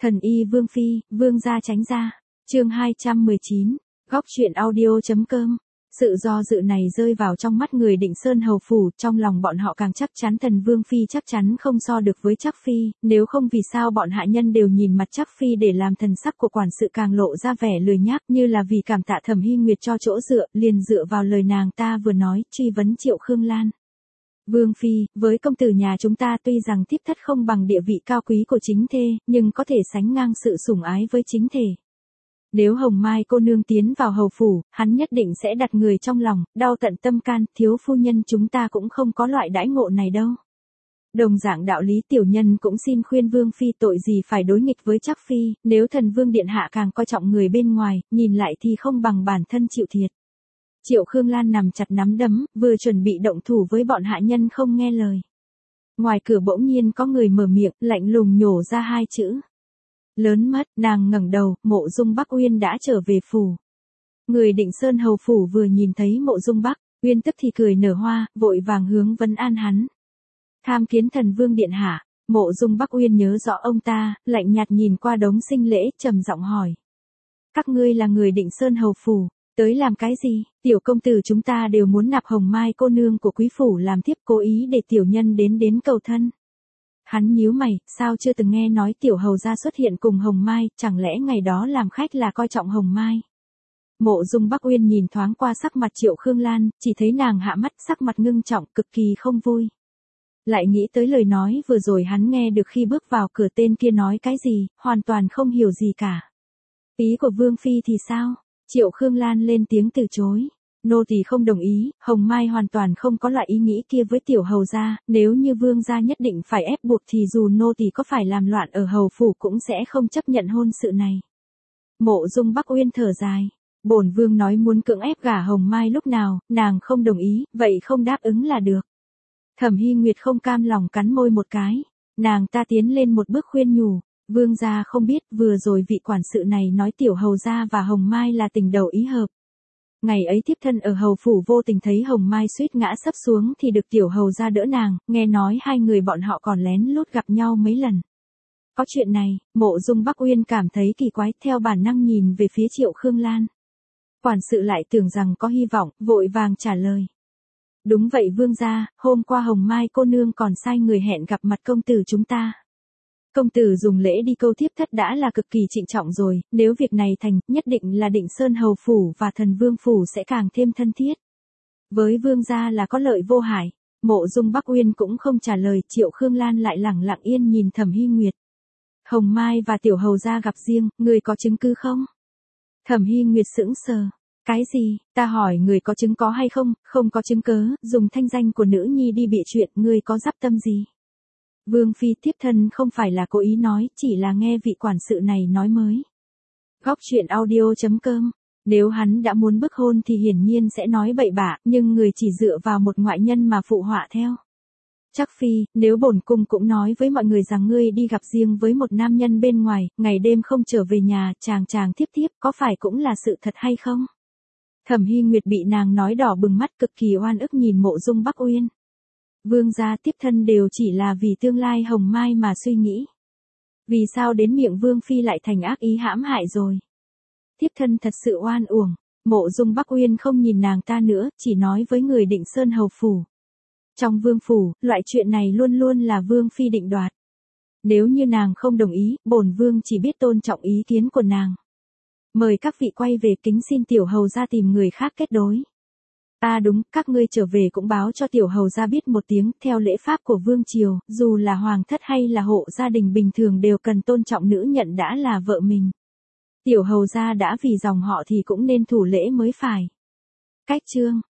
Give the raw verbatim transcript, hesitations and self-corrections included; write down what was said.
Thần y Vương Phi, Vương gia tránh ra. Chương hai trăm mười chín, góc truyện audio.com. Sự do dự này rơi vào trong mắt người Định Sơn hầu phủ, trong lòng bọn họ càng chắc chắn Thần Vương Phi chắc chắn không so được với Trác Phi, nếu không vì sao bọn hạ nhân đều nhìn mặt Trác Phi để làm thần sắc của quản sự càng lộ ra vẻ lười nhác, như là vì cảm tạ Thẩm Hy Nguyệt cho chỗ dựa, liền dựa vào lời nàng ta vừa nói, truy vấn Triệu Khương Lan. Vương Phi, với công tử nhà chúng ta tuy rằng thiếp thất không bằng địa vị cao quý của chính thê, nhưng có thể sánh ngang sự sủng ái với chính thể. Nếu Hồng Mai cô nương tiến vào hầu phủ, hắn nhất định sẽ đặt người trong lòng, đau tận tâm can, thiếu phu nhân chúng ta cũng không có loại đãi ngộ này đâu. Đồng dạng đạo lý tiểu nhân cũng xin khuyên Vương Phi tội gì phải đối nghịch với Trác Phi, nếu Thần Vương Điện Hạ càng coi trọng người bên ngoài, nhìn lại thì không bằng bản thân chịu thiệt. Triệu Khương Lan nằm chặt nắm đấm, vừa chuẩn bị động thủ với bọn hạ nhân không nghe lời. Ngoài cửa bỗng nhiên có người mở miệng, lạnh lùng nhổ ra hai chữ. Lớn mất, nàng ngẩng đầu, Mộ Dung Bắc Uyên đã trở về phủ. Người Định Sơn hầu phủ vừa nhìn thấy Mộ Dung Bắc Uyên tức thì cười nở hoa, vội vàng hướng vấn an hắn. Tham kiến Thần Vương Điện Hạ. Mộ Dung Bắc Uyên nhớ rõ ông ta, lạnh nhạt nhìn qua đống sinh lễ, trầm giọng hỏi. Các ngươi là người Định Sơn hầu phủ, tới làm cái gì? Tiểu công tử chúng ta đều muốn nạp Hồng Mai cô nương của quý phủ làm thiếp, cố ý để tiểu nhân đến đến cầu thân. Hắn nhíu mày, sao chưa từng nghe nói tiểu hầu gia xuất hiện cùng Hồng Mai, chẳng lẽ ngày đó làm khách là coi trọng Hồng Mai? Mộ Dung Bắc Uyên nhìn thoáng qua sắc mặt Triệu Khương Lan, chỉ thấy nàng hạ mắt, sắc mặt ngưng trọng, cực kỳ không vui. Lại nghĩ tới lời nói vừa rồi hắn nghe được khi bước vào cửa, tên kia nói cái gì, hoàn toàn không hiểu gì cả. Ý của Vương Phi thì sao? Triệu Khương Lan lên tiếng từ chối. Nô tỳ không đồng ý, Hồng Mai hoàn toàn không có loại ý nghĩ kia với tiểu hầu gia, nếu như Vương gia nhất định phải ép buộc thì dù nô tỳ có phải làm loạn ở hầu phủ cũng sẽ không chấp nhận hôn sự này. Mộ Dung Bắc Uyên thở dài. Bổn Vương nói muốn cưỡng ép gả Hồng Mai lúc nào, nàng không đồng ý, vậy không đáp ứng là được. Thẩm Hy Nguyệt không cam lòng cắn môi một cái. Nàng ta tiến lên một bước khuyên nhủ. Vương gia không biết, vừa rồi vị quản sự này nói tiểu hầu gia và Hồng Mai là tình đầu ý hợp. Ngày ấy thiếp thân ở hầu phủ vô tình thấy Hồng Mai suýt ngã sấp xuống thì được tiểu hầu gia đỡ nàng, nghe nói hai người bọn họ còn lén lút gặp nhau mấy lần. Có chuyện này, Mộ Dung Bắc Uyên cảm thấy kỳ quái, theo bản năng nhìn về phía Triệu Khương Lan. Quản sự lại tưởng rằng có hy vọng, vội vàng trả lời. Đúng vậy vương gia, hôm qua Hồng Mai cô nương còn sai người hẹn gặp mặt công tử chúng ta. Công tử dùng lễ đi câu thiếp thất đã là cực kỳ trịnh trọng rồi, nếu việc này thành, nhất định là Định Sơn hầu phủ và Thần Vương phủ sẽ càng thêm thân thiết. Với vương gia là có lợi vô hại. Mộ Dung Bắc Uyên cũng không trả lời, Triệu Khương Lan lại lẳng lặng yên nhìn Thẩm Hy Nguyệt. Hồng Mai và tiểu hầu gia gặp riêng, người có chứng cứ không? Thẩm Hy Nguyệt sững sờ. Cái gì? Ta hỏi người có chứng có hay không, không có chứng cớ, dùng thanh danh của nữ nhi đi bịa chuyện, người có dắp tâm gì? Vương Phi, thiếp thân không phải là cố ý nói, chỉ là nghe vị quản sự này nói mới. Góc truyện audio.com. Nếu hắn đã muốn bức hôn thì hiển nhiên sẽ nói bậy bạ, nhưng người chỉ dựa vào một ngoại nhân mà phụ họa theo. Trác Phi, nếu bổn cung cũng nói với mọi người rằng ngươi đi gặp riêng với một nam nhân bên ngoài, ngày đêm không trở về nhà, chàng chàng thiếp thiếp, có phải cũng là sự thật hay không? Thẩm Hy Nguyệt bị nàng nói đỏ bừng mắt, cực kỳ oan ức nhìn Mộ Dung Bắc Uyên. Vương gia, tiếp thân đều chỉ là vì tương lai Hồng Mai mà suy nghĩ. Vì sao đến miệng Vương Phi lại thành ác ý hãm hại rồi? Tiếp thân thật sự oan uổng. Mộ Dung Bắc Uyên không nhìn nàng ta nữa, chỉ nói với người Định Sơn hầu phủ. Trong vương phủ, loại chuyện này luôn luôn là Vương Phi định đoạt. Nếu như nàng không đồng ý, bổn Vương chỉ biết tôn trọng ý kiến của nàng. Mời các vị quay về, kính xin tiểu hầu gia tìm người khác kết đối. À đúng, các ngươi trở về cũng báo cho tiểu hầu gia biết một tiếng, theo lễ pháp của vương triều, dù là hoàng thất hay là hộ gia đình bình thường đều cần tôn trọng nữ nhận đã là vợ mình. Tiểu hầu gia đã vì dòng họ thì cũng nên thủ lễ mới phải. Cách chương.